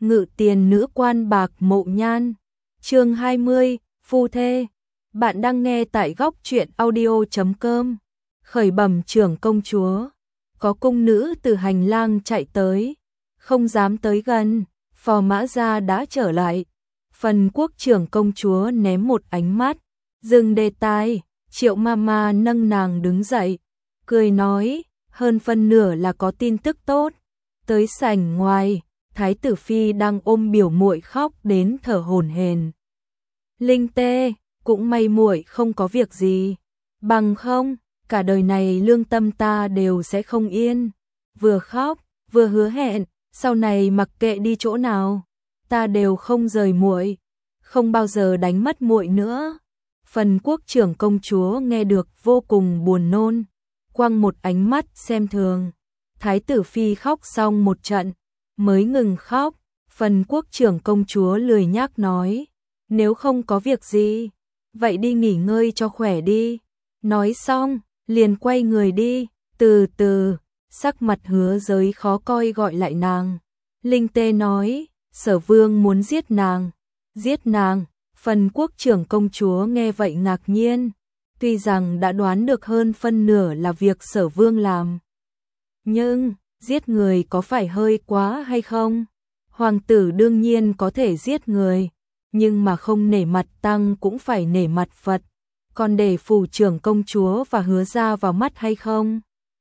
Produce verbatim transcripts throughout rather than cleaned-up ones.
Ngự tiền nữ quan bạc mộ nhan. Chương hai mươi, phu thê. Bạn đang nghe tại góc truyện audio chấm com. Khởi bẩm trưởng công chúa, có cung nữ từ hành lang chạy tới, không dám tới gần, phò mã gia đã trở lại. Phần quốc trưởng công chúa ném một ánh mắt, dừng đề tài. Triệu mama nâng nàng đứng dậy, cười nói, hơn phân nửa là có tin tức tốt. Tới sảnh ngoài, Thái tử phi đang ôm biểu muội khóc đến thở hổn hển. Linh Tê, cũng may muội không có việc gì, bằng không, cả đời này lương tâm ta đều sẽ không yên. Vừa khóc, vừa hứa hẹn, sau này mặc kệ đi chỗ nào, ta đều không rời muội, không bao giờ đánh mất muội nữa. Phần quốc trưởng công chúa nghe được vô cùng buồn nôn, quăng một ánh mắt xem thường. Thái tử phi khóc xong một trận, mới ngừng khóc. Phần quốc trưởng công chúa lười nhác nói, nếu không có việc gì, vậy đi nghỉ ngơi cho khỏe đi. Nói xong, liền quay người đi. Từ từ, sắc mặt Hứa Giới khó coi gọi lại nàng. Linh Tê nói, Sở Vương muốn giết nàng. Giết nàng? Phần quốc trưởng công chúa nghe vậy ngạc nhiên, tuy rằng đã đoán được hơn phân nửa là việc Sở Vương làm. Nhưng, giết người có phải hơi quá hay không? Hoàng tử đương nhiên có thể giết người, nhưng mà không nể mặt Tăng cũng phải nể mặt Phật, còn để phủ trưởng công chúa và Hứa gia vào mắt hay không?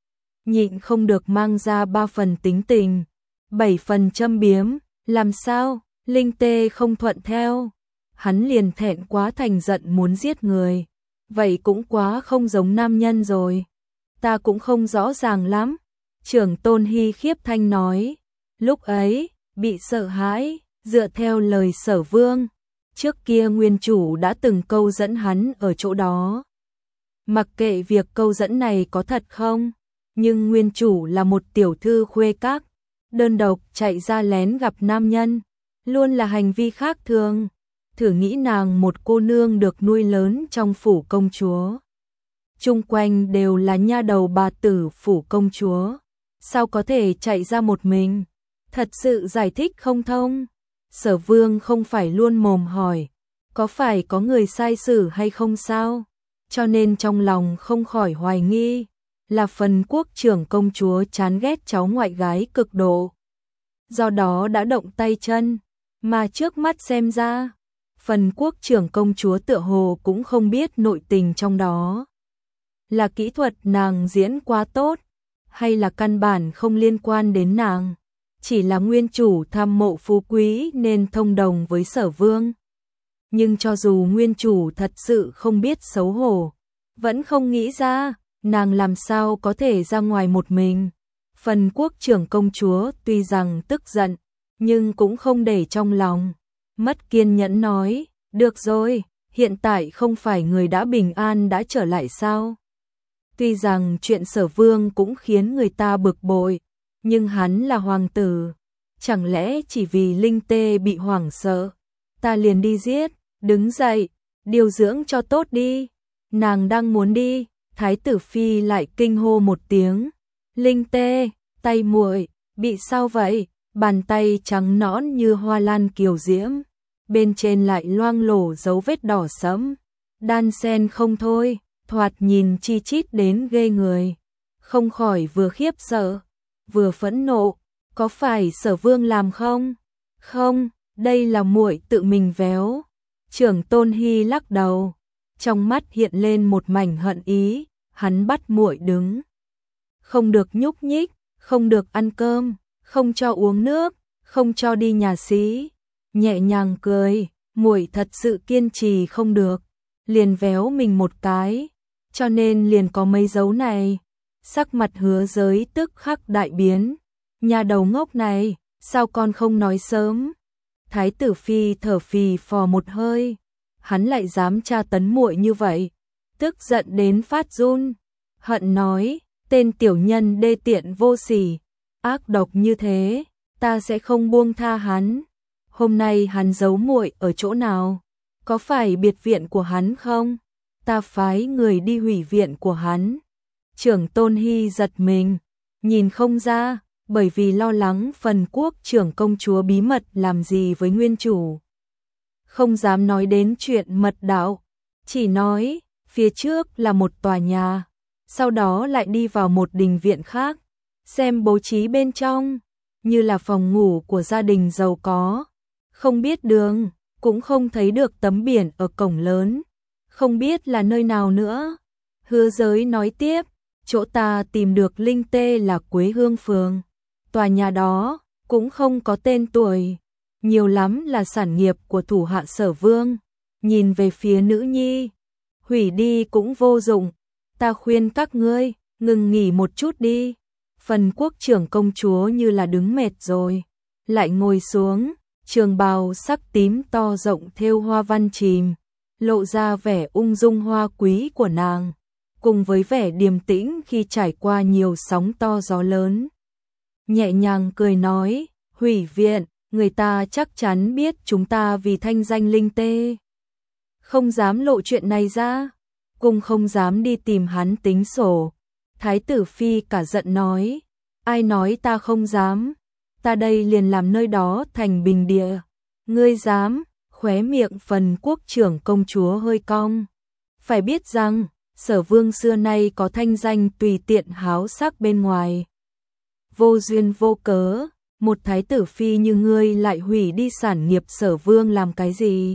Nhịn không được mang ra ba phần tính tình, bảy phần châm biếm, làm sao? Linh Tê không thuận theo. Hắn liền thẹn quá thành giận muốn giết người, vậy cũng quá không giống nam nhân rồi. Ta cũng không rõ ràng lắm. Trưởng Tôn Hy khiếp thanh nói, lúc ấy, bị sợ hãi, dựa theo lời Sở Vương, trước kia nguyên chủ đã từng câu dẫn hắn ở chỗ đó. Mặc kệ việc câu dẫn này có thật không, nhưng nguyên chủ là một tiểu thư khuê các, đơn độc chạy ra lén gặp nam nhân, luôn là hành vi khác thường. Thử nghĩ nàng một cô nương được nuôi lớn trong phủ công chúa, chung quanh đều là nha đầu bà tử phủ công chúa, sao có thể chạy ra một mình? Thật sự giải thích không thông. Sở Vương không phải luôn mồm hỏi, có phải có người sai xử hay không sao? Cho nên trong lòng không khỏi hoài nghi, là phần quốc trưởng công chúa chán ghét cháu ngoại gái cực độ, do đó đã động tay chân, mà trước mắt xem ra, phần quốc trưởng công chúa tựa hồ cũng không biết nội tình trong đó. Là kỹ thuật nàng diễn quá tốt, hay là căn bản không liên quan đến nàng, chỉ là nguyên chủ tham mộ phú quý nên thông đồng với Sở Vương. Nhưng cho dù nguyên chủ thật sự không biết xấu hổ, vẫn không nghĩ ra, nàng làm sao có thể ra ngoài một mình. Phần quốc trưởng công chúa tuy rằng tức giận, nhưng cũng không để trong lòng. Mất kiên nhẫn nói, được rồi, hiện tại không phải người đã bình an đã trở lại sao? Tuy rằng chuyện Sở Vương cũng khiến người ta bực bội, nhưng hắn là hoàng tử, chẳng lẽ chỉ vì Linh Tê bị hoảng sợ, ta liền đi giết? Đứng dậy, điều dưỡng cho tốt đi. Nàng đang muốn đi, Thái tử phi lại kinh hô một tiếng, Linh Tê, tay muội bị sao vậy? Bàn tay trắng nõn như hoa lan kiều diễm, bên trên lại loang lổ dấu vết đỏ sẫm, đan sen không thôi, thoạt nhìn chi chít đến ghê người. Không khỏi vừa khiếp sợ, vừa phẫn nộ, có phải Sở Vương làm không? Không, đây là muội tự mình véo. Trưởng Tôn Hy lắc đầu, trong mắt hiện lên một mảnh hận ý, hắn bắt muội đứng, không được nhúc nhích, không được ăn cơm, không cho uống nước, không cho đi nhà xí. Nhẹ nhàng cười, muội thật sự kiên trì không được, liền véo mình một cái, cho nên liền có mấy dấu này. Sắc mặt Hứa Giới tức khắc đại biến, nhà đầu ngốc này, sao con không nói sớm? Thái tử phi thở phì phò một hơi, hắn lại dám tra tấn muội như vậy, tức giận đến phát run, hận nói, tên tiểu nhân đê tiện vô sỉ, ác độc như thế, ta sẽ không buông tha hắn. Hôm nay hắn giấu muội ở chỗ nào? Có phải biệt viện của hắn không? Ta phái người đi hủy viện của hắn. Trưởng Tôn Hy giật mình, nhìn không ra, bởi vì lo lắng phần quốc trưởng công chúa bí mật làm gì với nguyên chủ. Không dám nói đến chuyện mật đạo, chỉ nói phía trước là một tòa nhà, sau đó lại đi vào một đình viện khác, xem bố trí bên trong, như là phòng ngủ của gia đình giàu có. Không biết đường, cũng không thấy được tấm biển ở cổng lớn, không biết là nơi nào nữa. Hứa Giới nói tiếp, chỗ ta tìm được linh tê là Quế Hương Phường. Tòa nhà đó cũng không có tên tuổi, nhiều lắm là sản nghiệp của thủ hạ Sở Vương. Nhìn về phía nữ nhi, hủy đi cũng vô dụng, ta khuyên các ngươi ngừng nghỉ một chút đi. Phần quốc trưởng công chúa như là đứng mệt rồi, lại ngồi xuống, trường bào sắc tím to rộng thêu hoa văn chìm, lộ ra vẻ ung dung hoa quý của nàng, cùng với vẻ điềm tĩnh khi trải qua nhiều sóng to gió lớn. Nhẹ nhàng cười nói, hủy viện, người ta chắc chắn biết chúng ta vì thanh danh linh tê không dám lộ chuyện này ra, cùng không dám đi tìm hắn tính sổ. Thái tử phi cả giận nói, ai nói ta không dám, ta đây liền làm nơi đó thành bình địa. Ngươi dám? Khóe miệng phần quốc trưởng công chúa hơi cong. Phải biết rằng, Sở Vương xưa nay có thanh danh tùy tiện háo sắc bên ngoài. Vô duyên vô cớ, một thái tử phi như ngươi lại hủy đi sản nghiệp Sở Vương làm cái gì?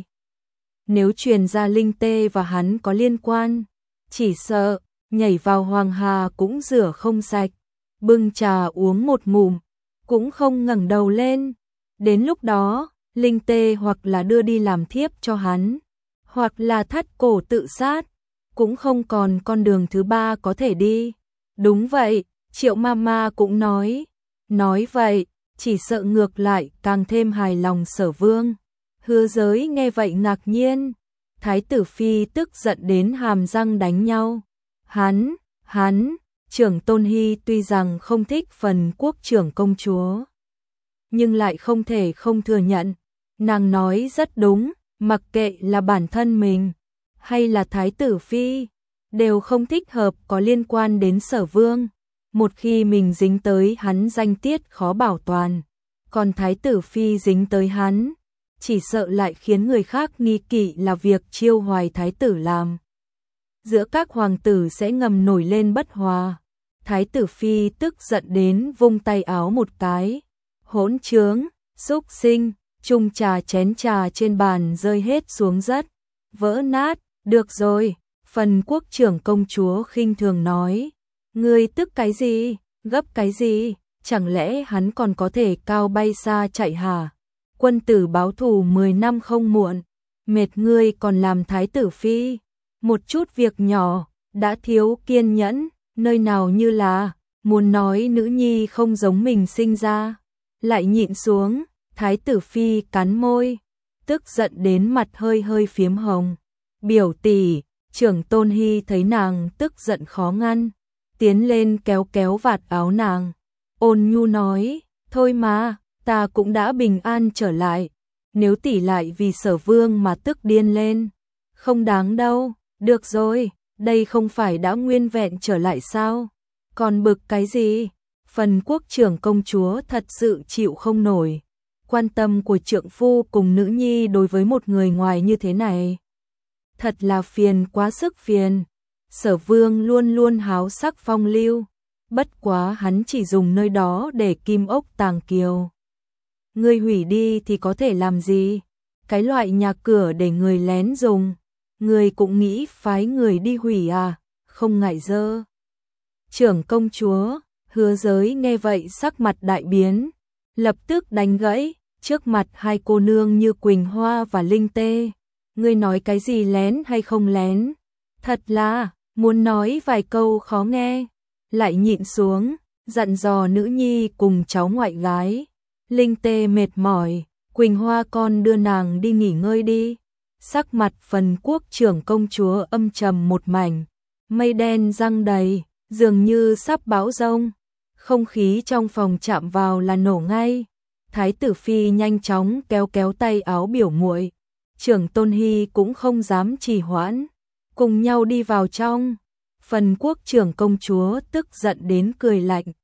Nếu truyền ra linh tê và hắn có liên quan, chỉ sợ nhảy vào hoàng hà cũng rửa không sạch, bưng trà uống một ngụm, cũng không ngẩng đầu lên. Đến lúc đó, linh tê hoặc là đưa đi làm thiếp cho hắn, hoặc là thắt cổ tự sát, cũng không còn con đường thứ ba có thể đi. Đúng vậy, Triệu Mama cũng nói, nói vậy, chỉ sợ ngược lại càng thêm hài lòng Sở Vương. Hứa Giới nghe vậy ngạc nhiên, thái tử phi tức giận đến hàm răng đánh nhau. Hắn, hắn, trưởng Tôn Hy tuy rằng không thích phần quốc trưởng công chúa, nhưng lại không thể không thừa nhận, nàng nói rất đúng, mặc kệ là bản thân mình, hay là thái tử phi, đều không thích hợp có liên quan đến Sở Vương. Một khi mình dính tới hắn danh tiết khó bảo toàn, còn thái tử phi dính tới hắn, chỉ sợ lại khiến người khác nghi kỵ là việc Chiêu Hoài thái tử làm. Giữa các hoàng tử sẽ ngầm nổi lên bất hòa. Thái tử phi tức giận đến vung tay áo một cái. Hỗn trướng, xúc sinh, chung trà chén trà trên bàn rơi hết xuống đất, vỡ nát. Được rồi, phần quốc trưởng công chúa khinh thường nói, ngươi tức cái gì, gấp cái gì, chẳng lẽ hắn còn có thể cao bay xa chạy hả? Quân tử báo thù mười năm không muộn, mệt ngươi còn làm thái tử phi, một chút việc nhỏ, đã thiếu kiên nhẫn, nơi nào như là, muốn nói nữ nhi không giống mình sinh ra, lại nhịn xuống. Thái tử phi cắn môi, tức giận đến mặt hơi hơi phiếm hồng. Biểu tỷ, trưởng Tôn Hy thấy nàng tức giận khó ngăn, tiến lên kéo kéo vạt áo nàng, ôn nhu nói, thôi mà, ta cũng đã bình an trở lại, nếu tỷ lại vì Sở Vương mà tức điên lên, không đáng đâu. Được rồi, đây không phải đã nguyên vẹn trở lại sao, còn bực cái gì? Phần quốc trưởng công chúa thật sự chịu không nổi, quan tâm của trượng phu cùng nữ nhi đối với một người ngoài như thế này, thật là phiền quá sức phiền. Sở Vương luôn luôn háo sắc phong lưu, bất quá hắn chỉ dùng nơi đó để kim ốc tàng kiều. Ngươi hủy đi thì có thể làm gì? Cái loại nhà cửa để người lén dùng, người cũng nghĩ phái người đi hủy à? Không ngại dơ. Trưởng công chúa, Hứa Giới nghe vậy sắc mặt đại biến, lập tức đánh gãy, trước mặt hai cô nương như Quỳnh Hoa và Linh Tê. Ngươi nói cái gì lén hay không lén? Thật là, muốn nói vài câu khó nghe, lại nhịn xuống, dặn dò nữ nhi cùng cháu ngoại gái. Linh Tê mệt mỏi, Quỳnh Hoa con đưa nàng đi nghỉ ngơi đi. Sắc mặt phần quốc trưởng công chúa âm trầm một mảnh, mây đen giăng đầy, dường như sắp bão giông. Không khí trong phòng chạm vào là nổ ngay. Thái tử phi nhanh chóng kéo kéo tay áo biểu muội, trưởng Tôn Hy cũng không dám trì hoãn, cùng nhau đi vào trong. Phần quốc trưởng công chúa tức giận đến cười lạnh,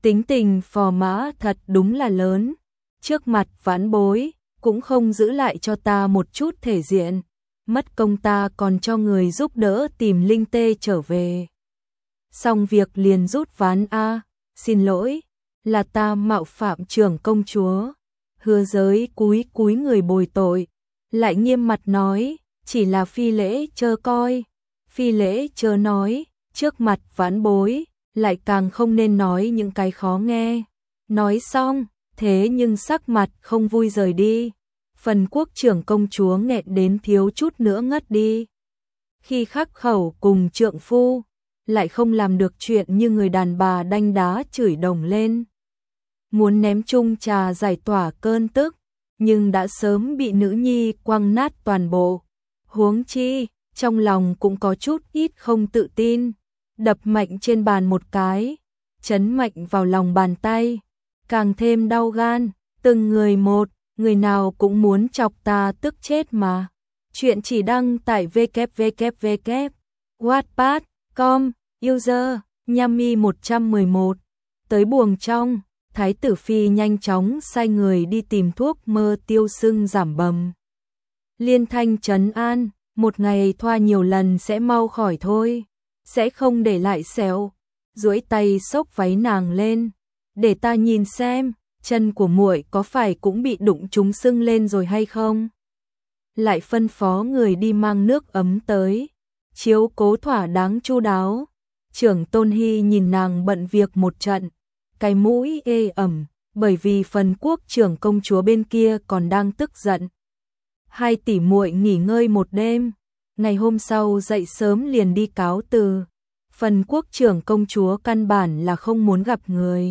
tính tình phò mã thật đúng là lớn, trước mặt vãn bối, cũng không giữ lại cho ta một chút thể diện, mất công ta còn cho người giúp đỡ tìm linh tê trở về. Xong việc liền rút ván a, xin lỗi, là ta mạo phạm trưởng công chúa. Hứa Giới cúi cúi người bồi tội, lại nghiêm mặt nói, chỉ là phi lễ chớ coi, phi lễ chớ nói, trước mặt vãn bối, lại càng không nên nói những cái khó nghe. Nói xong, thế nhưng sắc mặt không vui rời đi. Phần quốc trưởng công chúa nghẹn đến thiếu chút nữa ngất đi. Khi khắc khẩu cùng trượng phu, lại không làm được chuyện như người đàn bà đanh đá chửi đồng lên. Muốn ném chung trà giải tỏa cơn tức, nhưng đã sớm bị nữ nhi quăng nát toàn bộ. Huống chi, trong lòng cũng có chút ít không tự tin, đập mạnh trên bàn một cái, chấn mạnh vào lòng bàn tay, càng thêm đau gan, từng người một, người nào cũng muốn chọc ta tức chết mà. Chuyện chỉ đăng tại w w w chấm wattpad chấm com, user, Nhami một trăm mười một. Tới buồng trong, Thái tử phi nhanh chóng sai người đi tìm thuốc mơ tiêu sưng giảm bầm. Liên thanh trấn an, một ngày thoa nhiều lần sẽ mau khỏi thôi, sẽ không để lại sẹo. Duỗi tay xốc váy nàng lên, để ta nhìn xem, chân của muội có phải cũng bị đụng trúng sưng lên rồi hay không? Lại phân phó người đi mang nước ấm tới, chiếu cố thỏa đáng chu đáo. Trưởng Tôn Hy nhìn nàng bận việc một trận, cái mũi ê ẩm, bởi vì phần quốc trưởng công chúa bên kia còn đang tức giận. Hai tỷ muội nghỉ ngơi một đêm, ngày hôm sau dậy sớm liền đi cáo từ. Phần quốc trưởng công chúa căn bản là không muốn gặp người.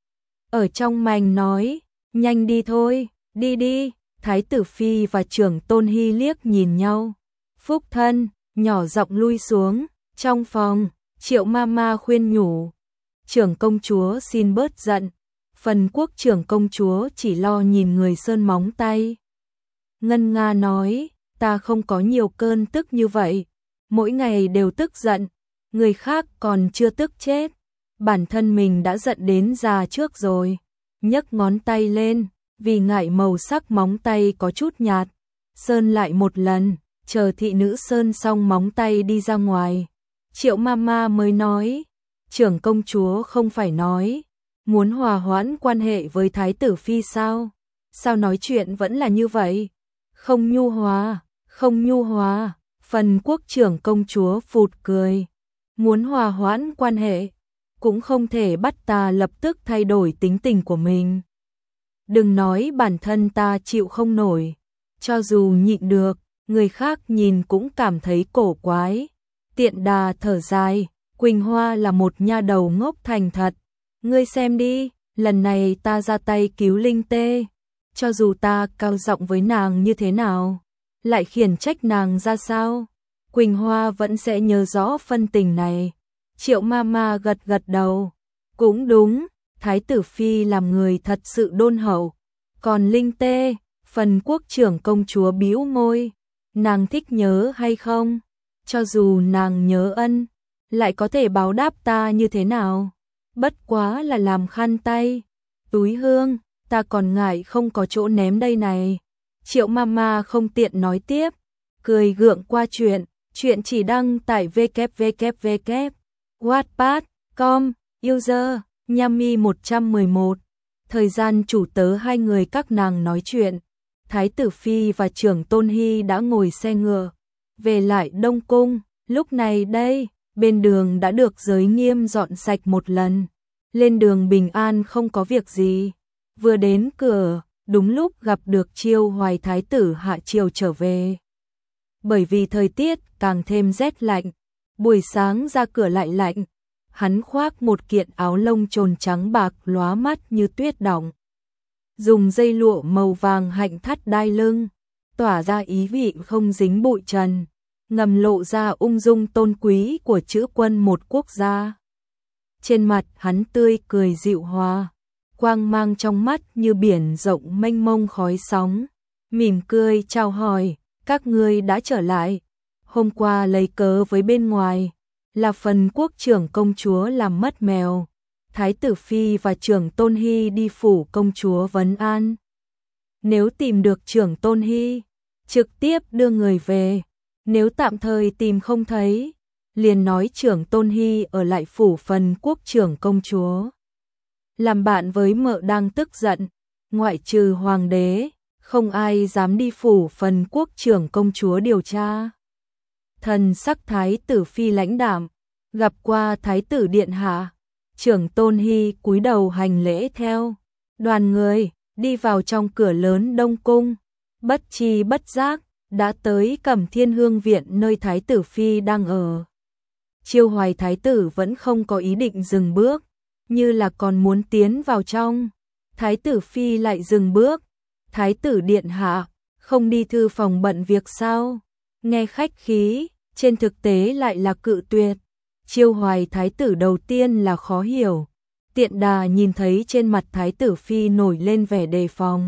Ở trong mành nói, nhanh đi thôi, đi đi. Thái tử phi và trưởng Tôn Hy liếc nhìn nhau. Phúc thân, nhỏ giọng lui xuống, trong phòng, Triệu Mama khuyên nhủ. Trưởng công chúa xin bớt giận. Phần quốc trưởng công chúa chỉ lo nhìn người sơn móng tay. Ngân Nga nói, ta không có nhiều cơn tức như vậy, mỗi ngày đều tức giận, người khác còn chưa tức chết, bản thân mình đã giận đến già trước rồi. Nhấc ngón tay lên, vì ngại màu sắc móng tay có chút nhạt, sơn lại một lần, chờ thị nữ sơn xong móng tay đi ra ngoài. Triệu Mama mới nói, trưởng công chúa không phải nói, muốn hòa hoãn quan hệ với Thái tử phi sao? Sao nói chuyện vẫn là như vậy? Không nhu hòa, không nhu hòa. Phần quốc trưởng công chúa phụt cười, muốn hòa hoãn quan hệ, cũng không thể bắt ta lập tức thay đổi tính tình của mình. Đừng nói bản thân ta chịu không nổi, cho dù nhịn được, người khác nhìn cũng cảm thấy cổ quái. Tiện đà thở dài, Quỳnh Hoa là một nha đầu ngốc thành thật. Ngươi xem đi, lần này ta ra tay cứu Linh Tê, cho dù ta cao giọng với nàng như thế nào, lại khiển trách nàng ra sao, Quỳnh Hoa vẫn sẽ nhớ rõ phân tình này. Triệu Mama gật gật đầu, cũng đúng, Thái tử phi làm người thật sự đôn hậu. Còn Linh Tê, phần quốc trưởng công chúa bĩu môi, nàng thích nhớ hay không? Cho dù nàng nhớ ân, lại có thể báo đáp ta như thế nào? Bất quá là làm khăn tay, túi hương, ta còn ngại không có chỗ ném đây này. Triệu Mama không tiện nói tiếp, cười gượng qua chuyện, chuyện chỉ đăng tại w w w chấm wattpad chấm com, user, Nhami một trăm mười một. Thời gian chủ tớ hai người các nàng nói chuyện, Thái tử phi và trưởng Tôn Hy đã ngồi xe ngựa về lại Đông Cung. Lúc này đây, bên đường đã được giới nghiêm dọn sạch một lần, lên đường bình an không có việc gì. Vừa đến cửa, đúng lúc gặp được Chiêu Hoài thái tử hạ triều trở về. Bởi vì thời tiết càng thêm rét lạnh, buổi sáng ra cửa lại lạnh, hắn khoác một kiện áo lông trồn trắng bạc lóa mắt như tuyết đọng, dùng dây lụa màu vàng hạnh thắt đai lưng, tỏa ra ý vị không dính bụi trần, ngầm lộ ra ung dung tôn quý của chữ quân một quốc gia. Trên mặt hắn tươi cười dịu hòa, quang mang trong mắt như biển rộng mênh mông khói sóng, mỉm cười chào hỏi, các ngươi đã trở lại. Hôm qua lấy cớ với bên ngoài, là phần quốc trưởng công chúa làm mất mèo, Thái tử phi và Trưởng Tôn Hy đi phủ công chúa vấn an. Nếu tìm được Trưởng Tôn Hy, trực tiếp đưa người về, nếu tạm thời tìm không thấy, liền nói Trưởng Tôn Hy ở lại phủ phần quốc trưởng công chúa. Làm bạn với mợ đang tức giận, ngoại trừ hoàng đế, không ai dám đi phủ phần quốc trưởng công chúa điều tra. Thần sắc thái tử phi lãnh đạm, gặp qua thái tử điện hạ, Trưởng Tôn Hy cúi đầu hành lễ theo. Đoàn người đi vào trong cửa lớn Đông cung, bất chi bất giác đã tới Cẩm Thiên Hương viện nơi thái tử phi đang ở. Chiêu Hoài thái tử vẫn không có ý định dừng bước, như là còn muốn tiến vào trong. Thái tử phi lại dừng bước. Thái tử điện hạ, không đi thư phòng bận việc sao? Nghe khách khí, trên thực tế lại là cự tuyệt. Chiêu Hoài thái tử đầu tiên là khó hiểu. Tiện đà nhìn thấy trên mặt thái tử phi nổi lên vẻ đề phòng.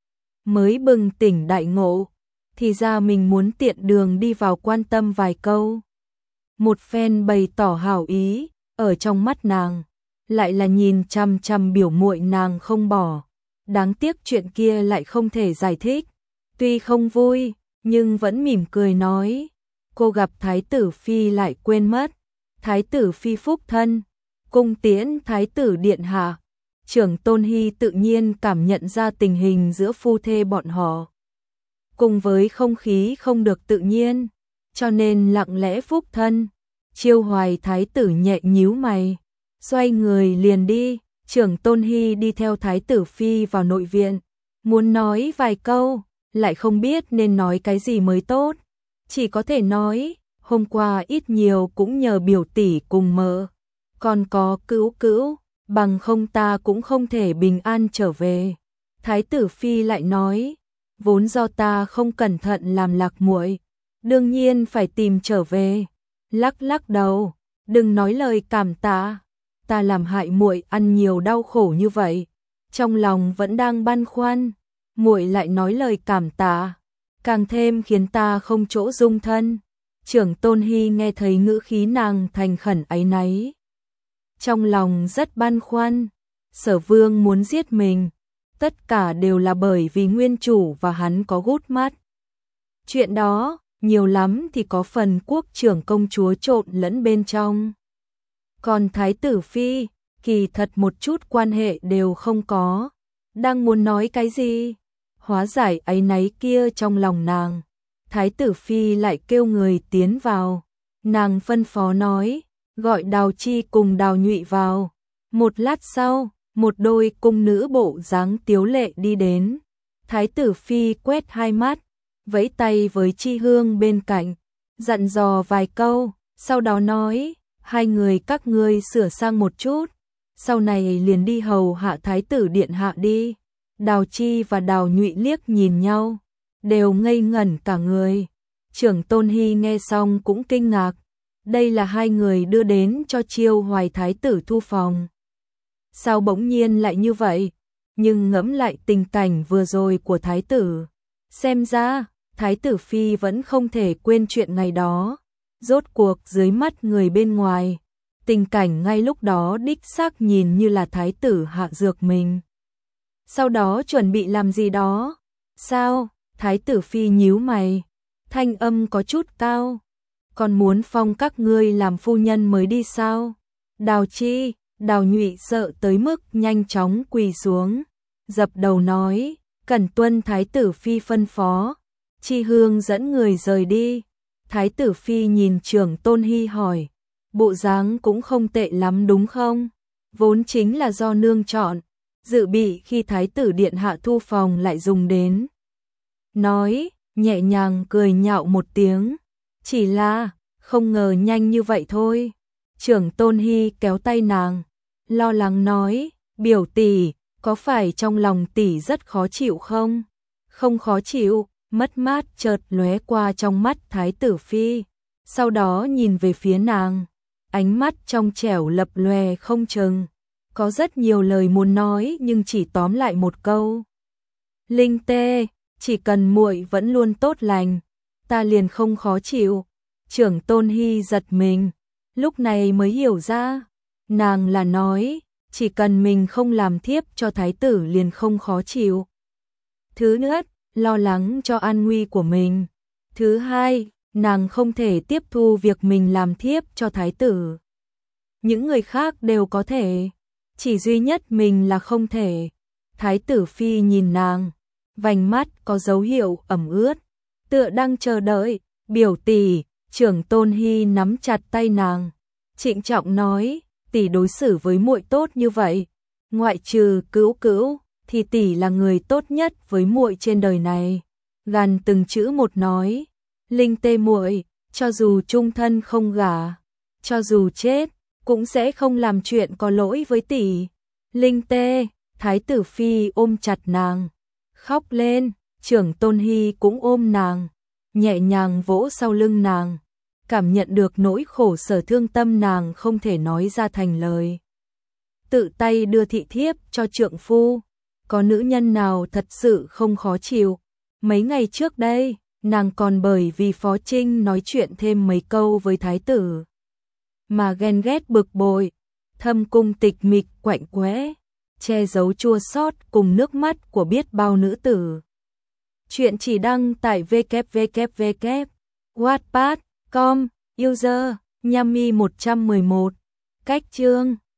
Mới bừng tỉnh đại ngộ, thì ra mình muốn tiện đường đi vào quan tâm vài câu. Một phen bày tỏ hảo ý, ở trong mắt nàng, lại là nhìn chằm chằm biểu muội nàng không bỏ. Đáng tiếc chuyện kia lại không thể giải thích. Tuy không vui, nhưng vẫn mỉm cười nói. Cô gặp thái tử phi lại quên mất. Thái tử phi phúc thân, cung tiễn thái tử điện hạ. Trưởng Tôn Hy tự nhiên cảm nhận ra tình hình giữa phu thê bọn họ. Cùng với không khí không được tự nhiên, cho nên lặng lẽ phúc thân. Chiêu Hoài thái tử nhẹ nhíu mày, xoay người liền đi. Trưởng Tôn Hy đi theo thái tử phi vào nội viện, muốn nói vài câu, lại không biết nên nói cái gì mới tốt. Chỉ có thể nói, hôm qua ít nhiều cũng nhờ biểu tỷ cùng mợ, còn có Cữu Cữu, bằng không ta cũng không thể bình an trở về. Thái tử phi lại nói, vốn do ta không cẩn thận làm lạc muội, đương nhiên phải tìm trở về. Lắc lắc đầu, đừng nói lời cảm tạ, ta làm hại muội ăn nhiều đau khổ như vậy, trong lòng vẫn đang băn khoăn, muội lại nói lời cảm tạ, càng thêm khiến ta không chỗ dung thân. Trưởng Tôn Hy nghe thấy ngữ khí nàng thành khẩn áy náy, trong lòng rất băn khoăn. Sở Vương muốn giết mình, tất cả đều là bởi vì nguyên chủ và hắn có gút mắt. Chuyện đó, nhiều lắm thì có phần quốc trưởng công chúa trộn lẫn bên trong. Còn thái tử phi, kỳ thật một chút quan hệ đều không có. Đang muốn nói cái gì? Hóa giải áy náy kia trong lòng nàng. Thái tử phi lại kêu người tiến vào. Nàng phân phó nói, gọi Đào Chi cùng Đào Nhụy vào. Một lát sau, một đôi cung nữ bộ dáng tiếu lệ đi đến. Thái tử phi quét hai mắt, vẫy tay với Chi Hương bên cạnh, dặn dò vài câu, sau đó nói, hai người các ngươi sửa sang một chút, sau này liền đi hầu hạ thái tử điện hạ đi. Đào Chi và Đào Nhụy liếc nhìn nhau, đều ngây ngẩn cả người. Trưởng Tôn Hy nghe xong cũng kinh ngạc, đây là hai người đưa đến cho Chiêu Hoài thái tử thu phòng. Sao bỗng nhiên lại như vậy? Nhưng ngẫm lại tình cảnh vừa rồi của thái tử, xem ra thái tử phi vẫn không thể quên chuyện ngày đó. Rốt cuộc dưới mắt người bên ngoài, tình cảnh ngay lúc đó đích xác nhìn như là thái tử hạ dược mình. Sau đó chuẩn bị làm gì đó? Sao? Thái tử phi nhíu mày, thanh âm có chút cao. Còn muốn phong các ngươi làm phu nhân mới đi sao? Đào Chi, Đào Nhụy sợ tới mức nhanh chóng quỳ xuống, dập đầu nói, cẩn tuân thái tử phi phân phó. Chi Hương dẫn người rời đi. Thái tử phi nhìn Trưởng Tôn Hy hỏi, bộ dáng cũng không tệ lắm đúng không? Vốn chính là do nương chọn, dự bị khi thái tử điện hạ thu phòng lại dùng đến. Nói, nhẹ nhàng cười nhạo một tiếng, chỉ là, không ngờ nhanh như vậy thôi. Trưởng Tôn Hy kéo tay nàng, lo lắng nói, biểu tỷ, có phải trong lòng tỷ rất khó chịu không? Không khó chịu. Mất mát chợt lóe qua trong mắt thái tử phi, sau đó nhìn về phía nàng, ánh mắt trong trẻo lập lòe không chừng, có rất nhiều lời muốn nói nhưng chỉ tóm lại một câu. Linh tê, chỉ cần muội vẫn luôn tốt lành, ta liền không khó chịu. Trưởng Tôn Hy giật mình, lúc này mới hiểu ra, nàng là nói, chỉ cần mình không làm thiếp cho thái tử liền không khó chịu. Thứ nhất, lo lắng cho an nguy của mình. Thứ hai, nàng không thể tiếp thu việc mình làm thiếp cho thái tử. Những người khác đều có thể, chỉ duy nhất mình là không thể. Thái tử phi nhìn nàng, vành mắt có dấu hiệu ẩm ướt, tựa đang chờ đợi. Biểu tỷ, Trưởng Tôn Hy nắm chặt tay nàng, trịnh trọng nói, tỷ đối xử với muội tốt như vậy, ngoại trừ Cữu Cữu thì tỷ là người tốt nhất với muội trên đời này. Gằn từng chữ một nói, Linh Tê muội, cho dù chung thân không gả, cho dù chết, cũng sẽ không làm chuyện có lỗi với tỷ. Linh Tê, Thái tử phi ôm chặt nàng, khóc lên. Trưởng Tôn Hy cũng ôm nàng, nhẹ nhàng vỗ sau lưng nàng, cảm nhận được nỗi khổ sở thương tâm nàng không thể nói ra thành lời. Tự tay đưa thị thiếp cho trượng phu, có nữ nhân nào thật sự không khó chịu. Mấy ngày trước đây, nàng còn bởi vì Phó Trinh nói chuyện thêm mấy câu với thái tử mà ghen ghét bực bội, thâm cung tịch mịch quạnh quẽ, che giấu chua xót cùng nước mắt của biết bao nữ tử. Chuyện chỉ đăng tại w w w chấm wattpad chấm com, user Nhami một trăm mười một. Cách chương